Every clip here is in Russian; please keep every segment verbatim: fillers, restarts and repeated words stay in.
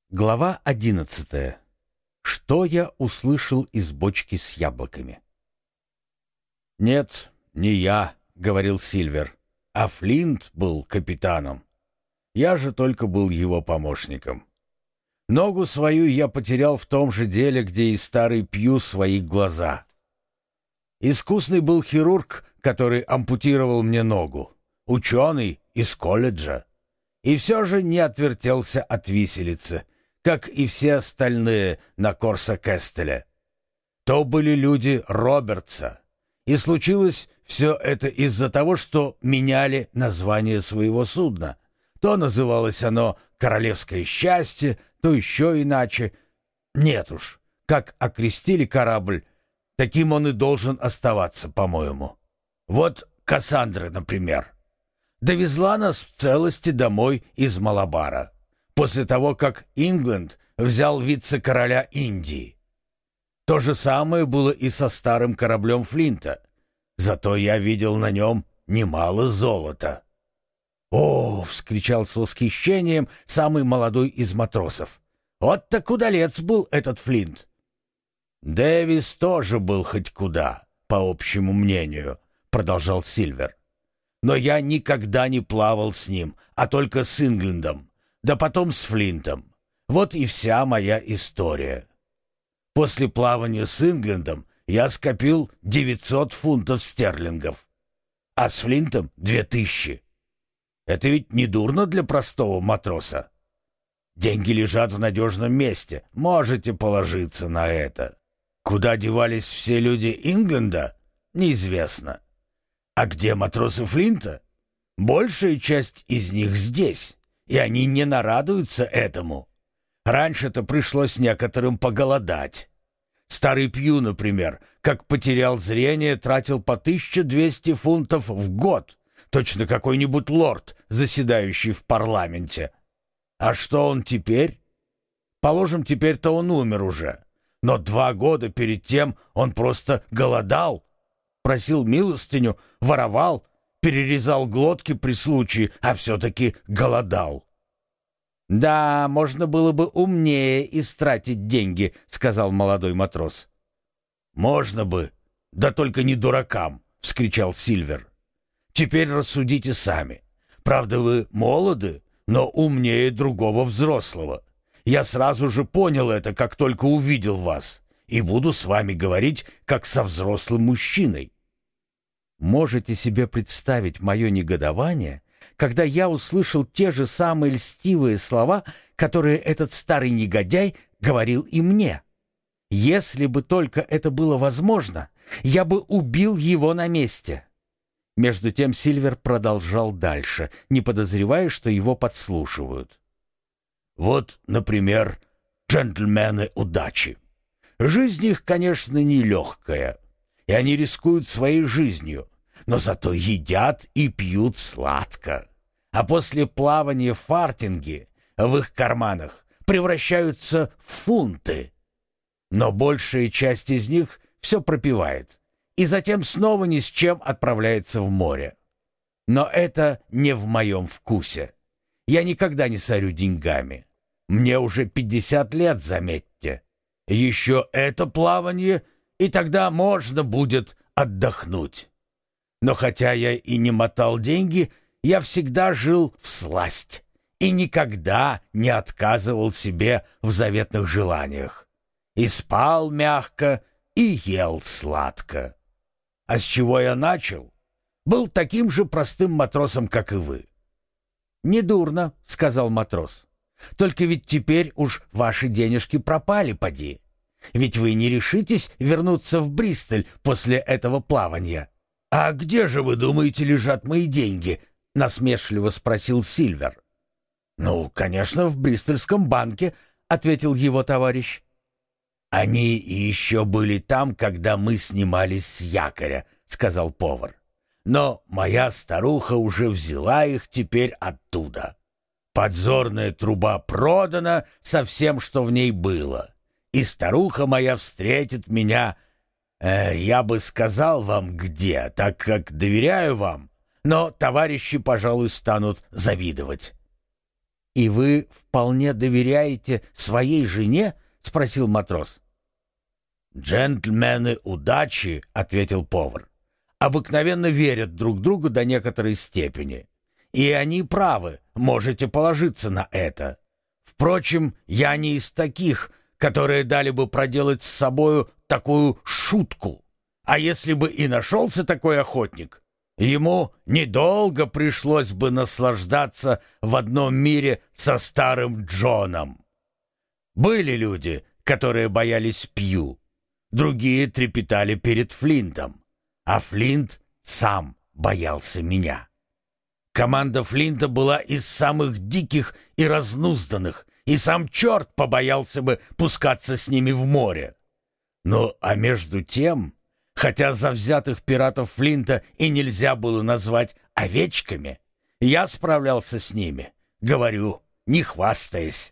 Глава одиннадцатая. Что я услышал из бочки с яблоками? «Нет, не я», — говорил Сильвер, — «а Флинт был капитаном. Я же только был его помощником. Ногу свою я потерял в том же деле, где и старый Пью свои глаза. Искусный был хирург, который ампутировал мне ногу, ученый из колледжа, и все же не отвертелся от виселицы, как и все остальные на Корсо-Кестеле. То были люди Робертса, и случилось все это из-за того, что меняли название своего судна. То называлось оно «Королевское счастье», то еще иначе. Нет уж, как окрестили корабль, таким он и должен оставаться, по-моему. Вот Кассандра, например, довезла нас в целости домой из Малабара, после того, как Ингленд взял вице-короля Индии. То же самое было и со старым кораблем Флинта, зато я видел на нем немало золота. «О!» — вскричал с восхищением самый молодой из матросов. «Вот так удалец был этот Флинт!» «Дэвис тоже был хоть куда, по общему мнению», — продолжал Сильвер. «Но я никогда не плавал с ним, а только с Инглендом, да потом с Флинтом. Вот и вся моя история. После плавания с Инглендом я скопил девятьсот фунтов стерлингов, а с Флинтом две тысячи. Это ведь не дурно для простого матроса. Деньги лежат в надежном месте, можете положиться на это. Куда девались все люди Ингленда, неизвестно. А где матросы Флинта? Большая часть из них здесь, и они не нарадуются этому. Раньше-то пришлось некоторым поголодать. Старый Пью, например, как потерял зрение, тратил по тысяче двести фунтов в год, точно какой-нибудь лорд, заседающий в парламенте. А что он теперь? Положим, теперь-то он умер уже. Но два года перед тем он просто голодал, просил милостыню, воровал, перерезал глотки при случае, а все-таки голодал. «Да, можно было бы умнее истратить деньги», — сказал молодой матрос. «Можно бы, да только не дуракам», — вскричал Сильвер. «Теперь рассудите сами. Правда, вы молоды, но умнее другого взрослого. Я сразу же понял это, как только увидел вас, и буду с вами говорить, как со взрослым мужчиной». Можете себе представить мое негодование, когда я услышал те же самые льстивые слова, которые этот старый негодяй говорил и мне. Если бы только это было возможно, я бы убил его на месте. Между тем Сильвер продолжал дальше, не подозревая, что его подслушивают. «Вот, например, джентльмены удачи. Жизнь их, конечно, нелегкая, и они рискуют своей жизнью, но зато едят и пьют сладко, а после плавания в фартинге в их карманах превращаются в фунты. Но большая часть из них все пропивает, и затем снова ни с чем отправляется в море. Но это не в моем вкусе. Я никогда не сорю деньгами. Мне уже пятьдесят лет, заметьте. Еще это плавание, и тогда можно будет отдохнуть. Но хотя я и не мотал деньги, я всегда жил всласть и никогда не отказывал себе в заветных желаниях. И спал мягко, и ел сладко. А с чего я начал? Был таким же простым матросом, как и вы». «Недурно», — сказал матрос. «Только ведь теперь уж ваши денежки пропали, поди. Ведь вы не решитесь вернуться в Бристоль после этого плавания». «А где же, вы думаете, лежат мои деньги?» — насмешливо спросил Сильвер. «Ну, конечно, в Бристольском банке», — ответил его товарищ. «Они еще были там, когда мы снимались с якоря», — сказал повар. «Но моя старуха уже взяла их теперь оттуда. Подзорная труба продана со всем, что в ней было, и старуха моя встретит меня, э, я бы сказал вам где, так как доверяю вам, но товарищи, пожалуй, станут завидовать». «И вы вполне доверяете своей жене?» — спросил матрос. «Джентльмены удачи», — ответил повар, — «обыкновенно верят друг другу до некоторой степени. И они правы, можете положиться на это. Впрочем, я не из таких, которые дали бы проделать с собою такую шутку. А если бы и нашелся такой охотник, ему недолго пришлось бы наслаждаться в одном мире со старым Джоном. Были люди, которые боялись Пью, другие трепетали перед Флинтом, а Флинт сам боялся меня. Команда Флинта была из самых диких и разнузданных, и сам черт побоялся бы пускаться с ними в море. Ну, а между тем, хотя завзятых пиратов Флинта и нельзя было назвать овечками, я справлялся с ними, говорю, не хвастаясь.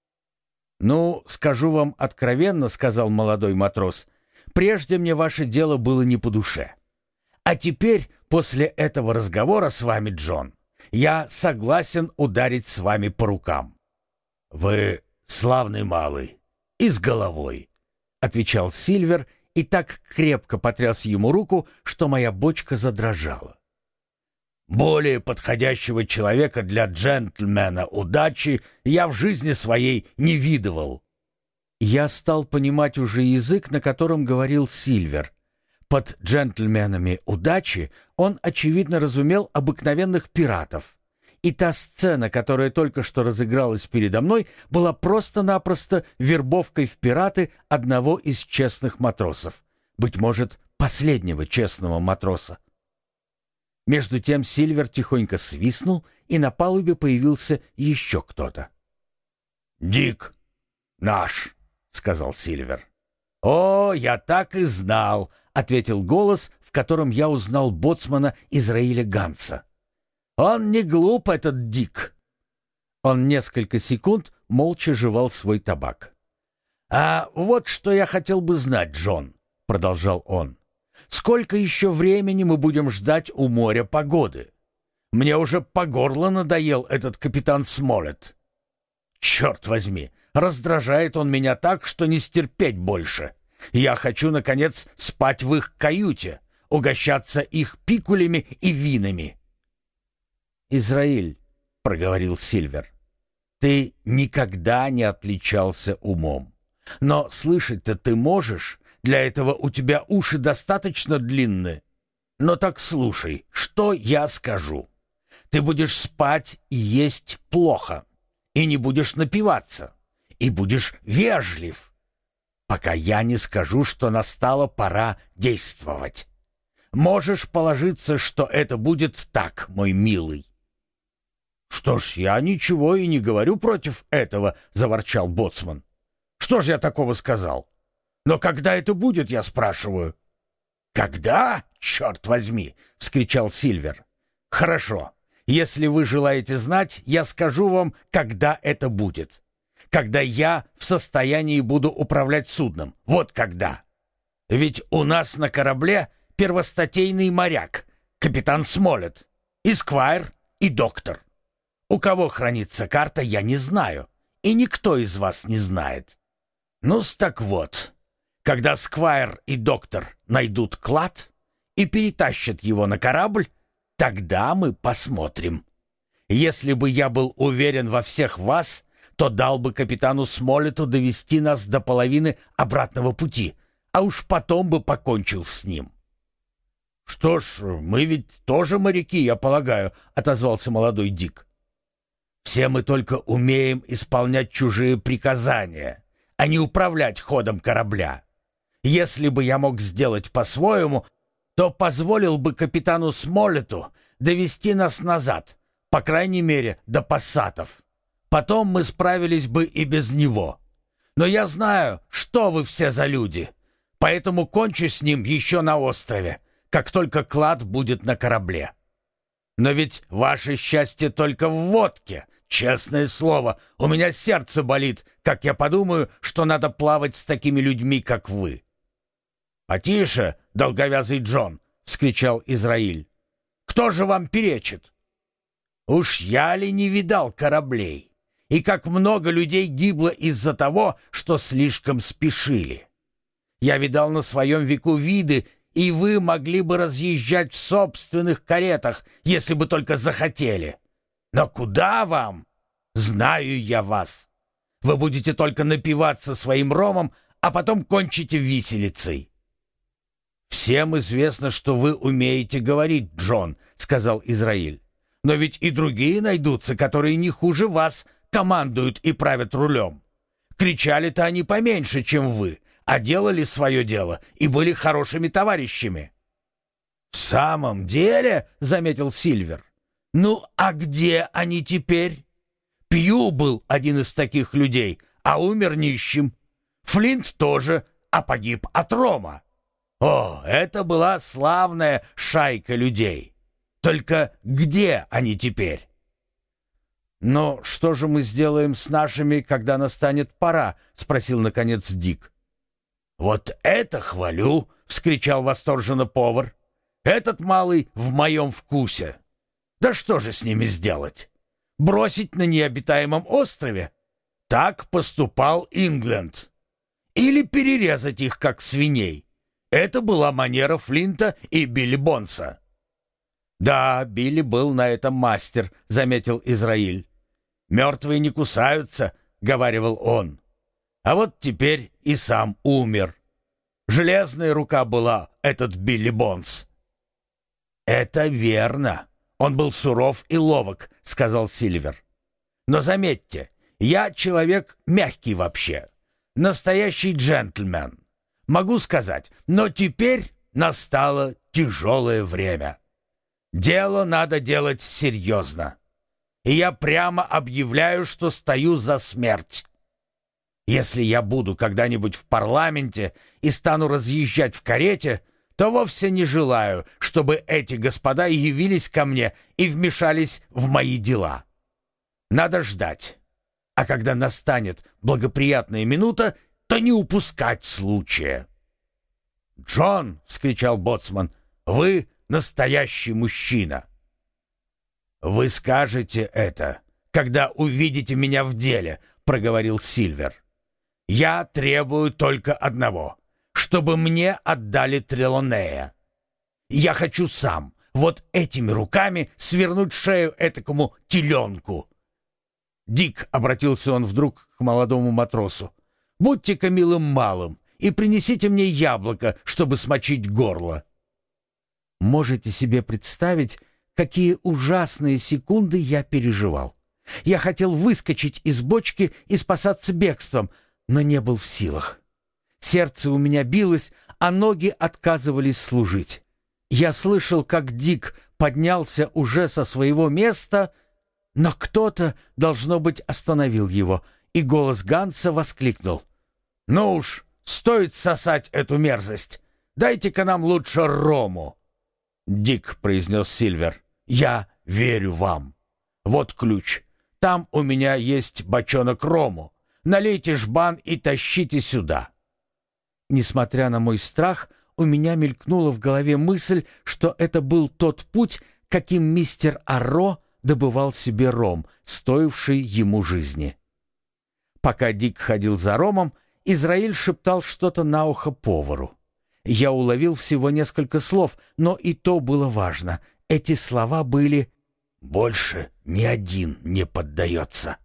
«Ну, скажу вам откровенно, — сказал молодой матрос, — прежде мне ваше дело было не по душе. А теперь, после этого разговора с вами, Джон, я согласен ударить с вами по рукам». «Вы славный малый и с головой», — отвечал Сильвер и так крепко потряс ему руку, что моя бочка задрожала. «Более подходящего человека для джентльмена удачи я в жизни своей не видывал». Я стал понимать уже язык, на котором говорил Сильвер. Под джентльменами удачи он, очевидно, разумел обыкновенных пиратов. И та сцена, которая только что разыгралась передо мной, была просто-напросто вербовкой в пираты одного из честных матросов. Быть может, последнего честного матроса. Между тем Сильвер тихонько свистнул, и на палубе появился еще кто-то. «Дик, наш», — сказал Сильвер. «О, я так и знал», — ответил голос, в котором я узнал боцмана Израиля Ганса. «Он не глуп, этот Дик». Он несколько секунд молча жевал свой табак. «А вот что я хотел бы знать, Джон», — продолжал он. «Сколько еще времени мы будем ждать у моря погоды? Мне уже по горло надоел этот капитан Смолетт. Черт возьми, раздражает он меня так, что не стерпеть больше. Я хочу, наконец, спать в их каюте, угощаться их пикулями и винами». «Израиль», — проговорил Сильвер, — «ты никогда не отличался умом. Но слышать-то ты можешь, для этого у тебя уши достаточно длинны. Но так слушай, что я скажу. Ты будешь спать и есть плохо, и не будешь напиваться, и будешь вежлив, пока я не скажу, что настала пора действовать. Можешь положиться, что это будет так, мой милый». «Что ж, я ничего и не говорю против этого», — заворчал боцман. «Что ж я такого сказал? Но когда это будет, я спрашиваю?» «Когда? Черт возьми!» — вскричал Сильвер. «Хорошо. Если вы желаете знать, я скажу вам, когда это будет. Когда я в состоянии буду управлять судном. Вот когда. Ведь у нас на корабле первостатейный моряк, капитан Смолетт, и сквайр, и доктор. У кого хранится карта, я не знаю, и никто из вас не знает. Ну-с, так вот, когда сквайр и доктор найдут клад и перетащат его на корабль, тогда мы посмотрим. Если бы я был уверен во всех вас, то дал бы капитану Смолетту довести нас до половины обратного пути, а уж потом бы покончил с ним». «Что ж, мы ведь тоже моряки, я полагаю», — отозвался молодой Дик. «Все мы только умеем исполнять чужие приказания, а не управлять ходом корабля. Если бы я мог сделать по-своему, то позволил бы капитану Смолетту довести нас назад, по крайней мере, до Пассатов. Потом мы справились бы и без него. Но я знаю, что вы все за люди, поэтому кончу с ним еще на острове, как только клад будет на корабле. Но ведь ваше счастье только в водке. Честное слово, у меня сердце болит, как я подумаю, что надо плавать с такими людьми, как вы». «Потише, долговязый Джон!» — вскричал Израиль. «Кто же вам перечит? Уж я ли не видал кораблей? и как много людей гибло из-за того, что слишком спешили. Я видал на своем веку виды, и вы могли бы разъезжать в собственных каретах, если бы только захотели. Но куда вам? Знаю я вас. Вы будете только напиваться своим ромом, а потом кончите виселицей». «Всем известно, что вы умеете говорить, Джон», — сказал Израиль. «Но ведь и другие найдутся, которые не хуже вас командуют и правят рулем. Кричали-то они поменьше, чем вы, а делали свое дело и были хорошими товарищами». «В самом деле», — заметил Сильвер, — «ну а где они теперь? Пью был один из таких людей, а умер нищим. Флинт тоже, а погиб от рома. О, это была славная шайка людей. Только где они теперь?» «Но что же мы сделаем с нашими, когда настанет пора?» — спросил, наконец, Дик. «Вот это хвалю!» — вскричал восторженно повар. «Этот малый в моем вкусе. Да что же с ними сделать? Бросить на необитаемом острове? Так поступал Ингленд. Или перерезать их, как свиней? Это была манера Флинта и Билли Бонса». «Да, Билли был на этом мастер», — заметил Израиль. «Мертвые не кусаются», — говаривал он. «А вот теперь и сам умер. Железная рука была этот Билли Бонс». «Это верно. Он был суров и ловок», — сказал Сильвер. «Но заметьте, я человек мягкий вообще, настоящий джентльмен. Могу сказать, но теперь настало тяжелое время. Дело надо делать серьезно. И я прямо объявляю, что стою за смерть. Если я буду когда-нибудь в парламенте и стану разъезжать в карете, то вовсе не желаю, чтобы эти господа явились ко мне и вмешались в мои дела. Надо ждать. А когда настанет благоприятная минута, то не упускать случая». «Джон!» — вскричал боцман. «Вы настоящий мужчина!» «Вы скажете это, когда увидите меня в деле», — проговорил Сильвер. «Я требую только одного, чтобы мне отдали Трелонея. Я хочу сам, вот этими руками, свернуть шею этакому теленку». «Дик», — обратился он вдруг к молодому матросу, — «будьте-ка милым малым и принесите мне яблоко, чтобы смочить горло». Можете себе представить, какие ужасные секунды я переживал. Я хотел выскочить из бочки и спасаться бегством, но не был в силах. Сердце у меня билось, а ноги отказывались служить. Я слышал, как Дик поднялся уже со своего места, но кто-то, должно быть, остановил его, и голос Ганса воскликнул: «Ну уж, стоит сосать эту мерзость! Дайте-ка нам лучше рому!» «Дик», — произнес Сильвер, — «я верю вам. Вот ключ. Там у меня есть бочонок рому. Налейте жбан и тащите сюда». Несмотря на мой страх, у меня мелькнула в голове мысль, что это был тот путь, каким мистер Арро добывал себе ром, стоивший ему жизни. Пока Дик ходил за ромом, Израиль шептал что-то на ухо повару. Я уловил всего несколько слов, но и то было важно. Эти слова были: «Больше ни один не поддается».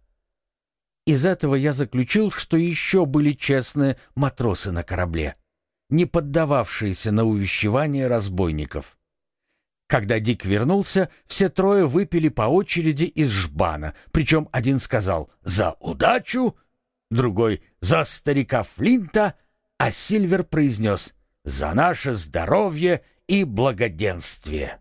Из этого я заключил, что еще были честные матросы на корабле, не поддававшиеся на увещевания разбойников. Когда Дик вернулся, все трое выпили по очереди из жбана, причем один сказал «за удачу», другой «за старика Флинта», а Сильвер произнес «за наше здоровье и благоденствие».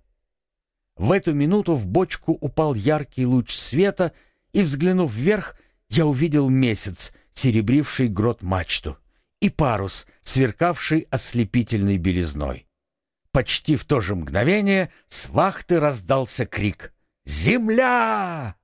В эту минуту в бочку упал яркий луч света, и, взглянув вверх, я увидел месяц, серебривший грот-мачту, и парус, сверкавший ослепительной белизной. Почти в то же мгновение с вахты раздался крик «Земля!».